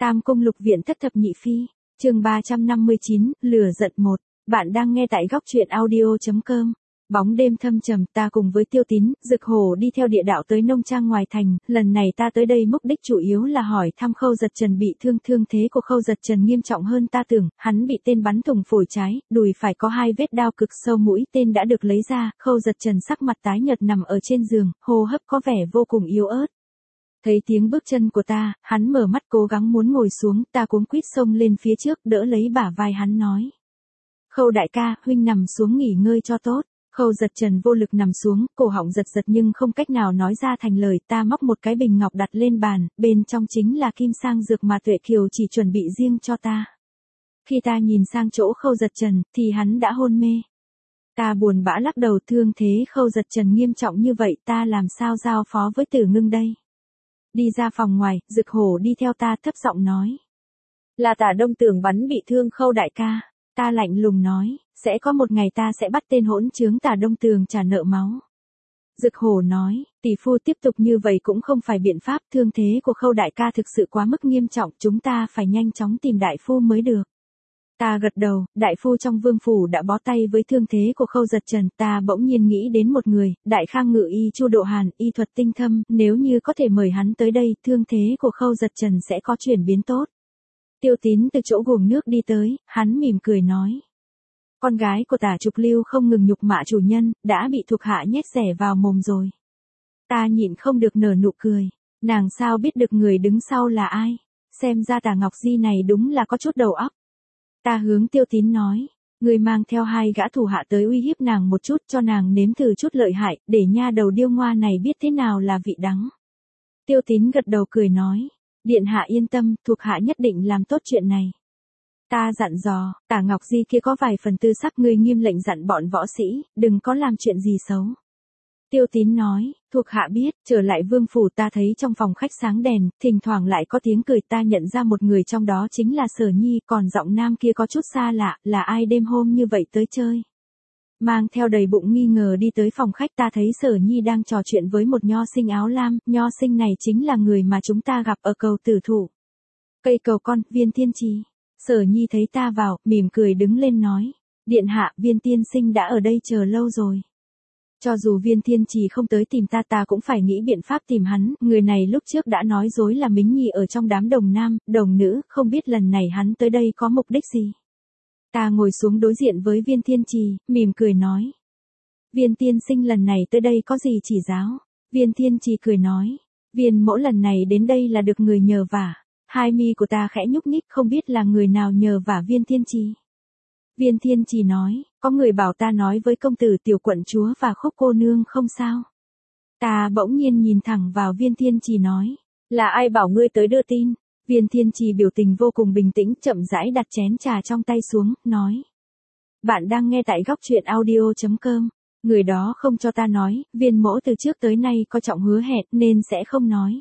Tam Cung Lục Viện Thất Thập Nhị Phi, chương 359, lửa giận 1. Bạn đang nghe tại góc truyện audio.com. Bóng đêm thâm trầm, ta cùng với Tiêu Tín, Dực Hổ đi theo địa đạo tới nông trang ngoài thành. Lần này ta tới đây mục đích chủ yếu là hỏi thăm Khâu Giật Trần bị thương. Thương thế của Khâu Giật Trần nghiêm trọng hơn ta tưởng, hắn bị tên bắn thủng phổi trái, đùi phải có 2 vết đao cực sâu, mũi tên đã được lấy ra. Khâu Giật Trần sắc mặt tái nhợt nằm ở trên giường, hô hấp có vẻ vô cùng yếu ớt. Thấy tiếng bước chân của ta, hắn mở mắt cố gắng muốn ngồi xuống, ta cuống quýt xông lên phía trước đỡ lấy bả vai hắn nói. Khâu đại ca, huynh nằm xuống nghỉ ngơi cho tốt. Khâu Giật Trần vô lực nằm xuống, cổ họng giật giật nhưng không cách nào nói ra thành lời. Ta móc một cái bình ngọc đặt lên bàn, bên trong chính là kim sang dược mà Tuệ Kiều chỉ chuẩn bị riêng cho ta. Khi ta nhìn sang chỗ Khâu Giật Trần, thì hắn đã hôn mê. Ta buồn bã lắc đầu, thương thế Khâu Giật Trần nghiêm trọng như vậy, ta làm sao giao phó với Tử Ngưng đây? Đi ra phòng ngoài, Dực Hổ đi theo ta thấp giọng nói. Là Tả Đông Tường bắn bị thương Khâu đại ca. Ta lạnh lùng nói, sẽ có một ngày ta sẽ bắt tên hỗn trướng Tả Đông Tường trả nợ máu. Dực Hổ nói, tỷ phu tiếp tục như vậy cũng không phải biện pháp, thương thế của Khâu đại ca thực sự quá mức nghiêm trọng, chúng ta phải nhanh chóng tìm đại phu mới được. Ta gật đầu, đại phu trong vương phủ đã bó tay với thương thế của Khâu Giật Trần, ta bỗng nhiên nghĩ đến một người, Đại Khang Ngự Y Chu Độ Hàn, y thuật tinh thâm, nếu như có thể mời hắn tới đây, thương thế của Khâu Giật Trần sẽ có chuyển biến tốt. Tiêu Tín từ chỗ guồng nước đi tới, hắn mỉm cười nói. Con gái của Tả Trục Lưu không ngừng nhục mạ chủ nhân, đã bị thuộc hạ nhét rẻ vào mồm rồi. Ta nhịn không được nở nụ cười, nàng sao biết được người đứng sau là ai, xem ra Tả Ngọc Di này đúng là có chút đầu óc. Ta hướng Tiêu Tín nói, người mang theo 2 gã thủ hạ tới uy hiếp nàng một chút cho nàng nếm thử chút lợi hại, để nha đầu điêu ngoa này biết thế nào là vị đắng. Tiêu Tín gật đầu cười nói, điện hạ yên tâm, thuộc hạ nhất định làm tốt chuyện này. Ta dặn dò, Tả Ngọc Di kia có vài phần tư sắc, ngươi nghiêm lệnh dặn bọn võ sĩ, đừng có làm chuyện gì xấu. Tiêu Tín nói, thuộc hạ biết. Trở lại vương phủ, ta thấy trong phòng khách sáng đèn, thỉnh thoảng lại có tiếng cười, ta nhận ra một người trong đó chính là Sở Nhi, còn giọng nam kia có chút xa lạ, là ai đêm hôm như vậy tới chơi. Mang theo đầy bụng nghi ngờ đi tới phòng khách, ta thấy Sở Nhi đang trò chuyện với một nho sinh áo lam, nho sinh này chính là người mà chúng ta gặp ở cầu Tử Thủ. Cây cầu con, Viên Thiên Trì. Sở Nhi thấy ta vào, mỉm cười đứng lên nói, điện hạ, Viên tiên sinh đã ở đây chờ lâu rồi. Cho dù Viên Thiên Trì không tới tìm ta, ta cũng phải nghĩ biện pháp tìm hắn, người này lúc trước đã nói dối là Mính Nhi ở trong đám đồng nam, đồng nữ, không biết lần này hắn tới đây có mục đích gì. Ta ngồi xuống đối diện với Viên Thiên Trì, mỉm cười nói. Viên tiên sinh lần này tới đây có gì chỉ giáo? Viên Thiên Trì cười nói, Viên mỗ lần này đến đây là được người nhờ vả. Hai mi của ta khẽ nhúc nhích, không biết là người nào nhờ vả Viên Thiên Trì. Viên Thiên Trì nói, có người bảo ta nói với công tử Tiểu quận chúa và Khúc cô nương không sao. Ta bỗng nhiên nhìn thẳng vào Viên Thiên Trì nói, là ai bảo ngươi tới đưa tin? Viên Thiên Trì biểu tình vô cùng bình tĩnh, chậm rãi đặt chén trà trong tay xuống, nói. Bạn đang nghe tại góc truyện audio.com. Người đó không cho ta nói, Viên mỗ từ trước tới nay có trọng hứa hẹn nên sẽ không nói.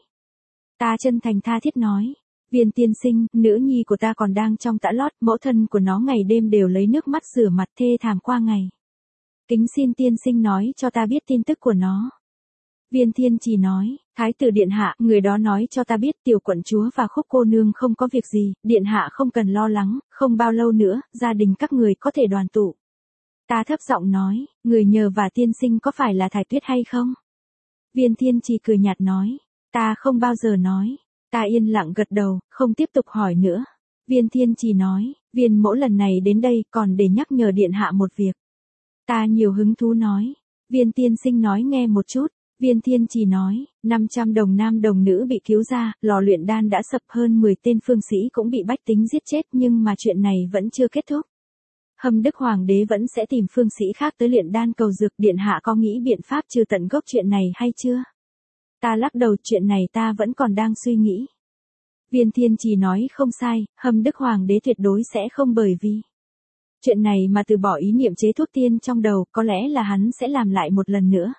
Ta chân thành tha thiết nói. Viên tiên sinh, nữ nhi của ta còn đang trong tã lót, mẫu thân của nó ngày đêm đều lấy nước mắt rửa mặt thê thảm qua ngày. Kính xin tiên sinh nói cho ta biết tin tức của nó. Viên Thiên Trì nói, Thái tử điện hạ, người đó nói cho ta biết Tiểu quận chúa và Khúc cô nương không có việc gì, điện hạ không cần lo lắng, không bao lâu nữa, gia đình các người có thể đoàn tụ. Ta thấp giọng nói, người nhờ và tiên sinh có phải là Thái Tuyết hay không? Viên Thiên Trì cười nhạt nói, ta không bao giờ nói. Ta yên lặng gật đầu, không tiếp tục hỏi nữa. Viên Thiên Trì nói, Viên mỗ lần này đến đây còn để nhắc nhở điện hạ một việc. Ta nhiều hứng thú nói, Viên tiên sinh nói nghe một chút. Viên Thiên Trì nói, 500 đồng nam đồng nữ bị cứu ra, lò luyện đan đã sập, hơn 10 tên phương sĩ cũng bị bách tính giết chết, nhưng mà chuyện này vẫn chưa kết thúc. Hâm Đức Hoàng đế vẫn sẽ tìm phương sĩ khác tới luyện đan cầu dược, điện hạ có nghĩ biện pháp trừ tận gốc chuyện này hay chưa? Ta lắc đầu, chuyện này ta vẫn còn đang suy nghĩ. Viên Thiên Trì nói không sai, Hâm Đức Hoàng đế tuyệt đối sẽ không bởi vì chuyện này mà từ bỏ ý niệm chế thuốc tiên trong đầu, có lẽ là hắn sẽ làm lại một lần nữa.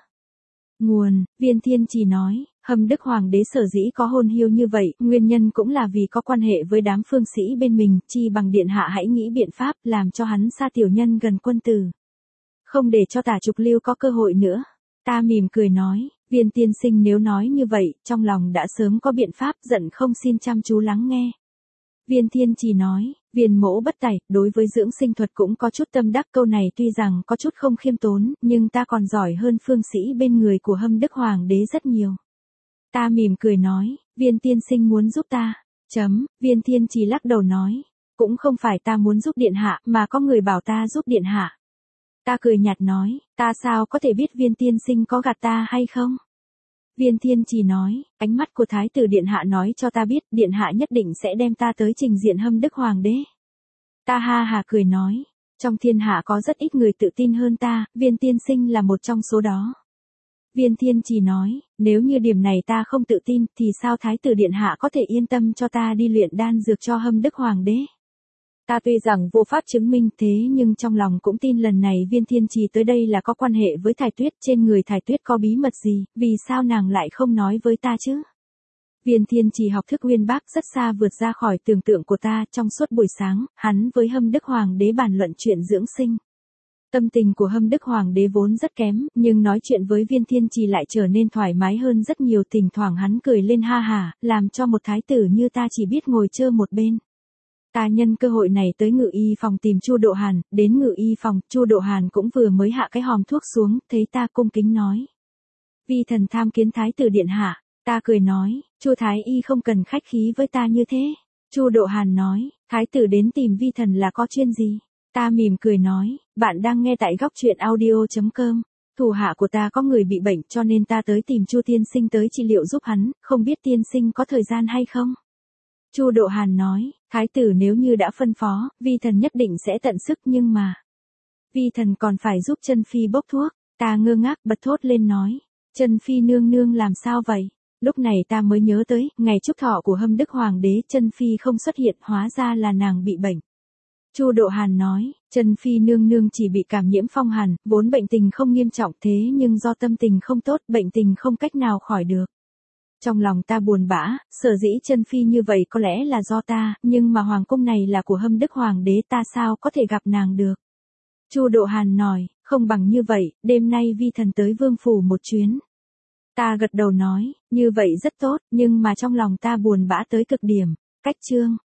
Nguồn, Viên Thiên Trì nói, Hâm Đức Hoàng đế sở dĩ có hôn hiu như vậy, nguyên nhân cũng là vì có quan hệ với đám phương sĩ bên mình, chi bằng điện hạ hãy nghĩ biện pháp làm cho hắn xa tiểu nhân gần quân tử. Không để cho Tả Trục Lưu có cơ hội nữa. Ta mỉm cười nói, Viên tiên sinh nếu nói như vậy, trong lòng đã sớm có biện pháp, giận không xin chăm chú lắng nghe. Viên Thiên Trì nói, Viên mỗ bất tài, đối với dưỡng sinh thuật cũng có chút tâm đắc, câu này tuy rằng có chút không khiêm tốn, nhưng ta còn giỏi hơn phương sĩ bên người của Hâm Đức Hoàng đế rất nhiều. Ta mỉm cười nói, Viên tiên sinh muốn giúp ta. Viên Thiên Trì lắc đầu nói, cũng không phải ta muốn giúp điện hạ, mà có người bảo ta giúp điện hạ. Ta cười nhạt nói, ta sao có thể biết Viên tiên sinh có gạt ta hay không? Viên Thiên Trì nói, ánh mắt của Thái tử điện hạ nói cho ta biết, điện hạ nhất định sẽ đem ta tới trình diện Hâm Đức Hoàng đế. Ta ha hà cười nói, trong thiên hạ có rất ít người tự tin hơn ta, Viên tiên sinh là một trong số đó. Viên Thiên Trì nói, nếu như điểm này ta không tự tin, thì sao Thái tử điện hạ có thể yên tâm cho ta đi luyện đan dược cho Hâm Đức Hoàng đế? Ta tuy rằng vô pháp chứng minh thế nhưng trong lòng cũng tin lần này Viên Thiên Trì tới đây là có quan hệ với Thải Tuyết, trên người Thải Tuyết có bí mật gì, vì sao nàng lại không nói với ta chứ? Viên Thiên Trì học thức uyên bác rất xa vượt ra khỏi tưởng tượng của ta, trong suốt buổi sáng, hắn với Hâm Đức Hoàng đế bàn luận chuyện dưỡng sinh. Tâm tình của Hâm Đức Hoàng đế vốn rất kém, nhưng nói chuyện với Viên Thiên Trì lại trở nên thoải mái hơn rất nhiều, thỉnh thoảng hắn cười lên ha hả, làm cho một thái tử như ta chỉ biết ngồi chơ một bên. Ta nhân cơ hội này tới Ngự Y phòng tìm Chu Độ Hàn, đến Ngự Y phòng, Chu Độ Hàn cũng vừa mới hạ cái hòm thuốc xuống, thấy ta cung kính nói. Vi thần tham kiến Thái tử điện hạ. Ta cười nói, Chu Thái Y không cần khách khí với ta như thế. Chu Độ Hàn nói, Thái tử đến tìm vi thần là có chuyện gì? Ta mỉm cười nói, bạn đang nghe tại góc truyện audio.com. Thủ hạ của ta có người bị bệnh cho nên ta tới tìm Chu tiên sinh tới trị liệu giúp hắn, không biết tiên sinh có thời gian hay không? Chu Độ Hàn nói, Thái tử nếu như đã phân phó, vi thần nhất định sẽ tận sức, nhưng mà vi thần còn phải giúp Chân Phi bốc thuốc. Ta ngơ ngác bật thốt lên nói, Chân Phi nương nương làm sao vậy? Lúc này ta mới nhớ tới, ngày chúc thọ của Hâm Đức Hoàng đế, Chân Phi không xuất hiện, hóa ra là nàng bị bệnh. Chu Độ Hàn nói, Chân Phi nương nương chỉ bị cảm nhiễm phong hàn, vốn bệnh tình không nghiêm trọng thế nhưng do tâm tình không tốt, bệnh tình không cách nào khỏi được. Trong lòng ta buồn bã, sở dĩ Chân Phi như vậy có lẽ là do ta, nhưng mà hoàng cung này là của Hâm Đức Hoàng đế, ta sao có thể gặp nàng được. Chu Độ Hàn nói, không bằng như vậy, đêm nay vi thần tới vương phủ một chuyến. Ta gật đầu nói, như vậy rất tốt, nhưng mà trong lòng ta buồn bã tới cực điểm. Cách chương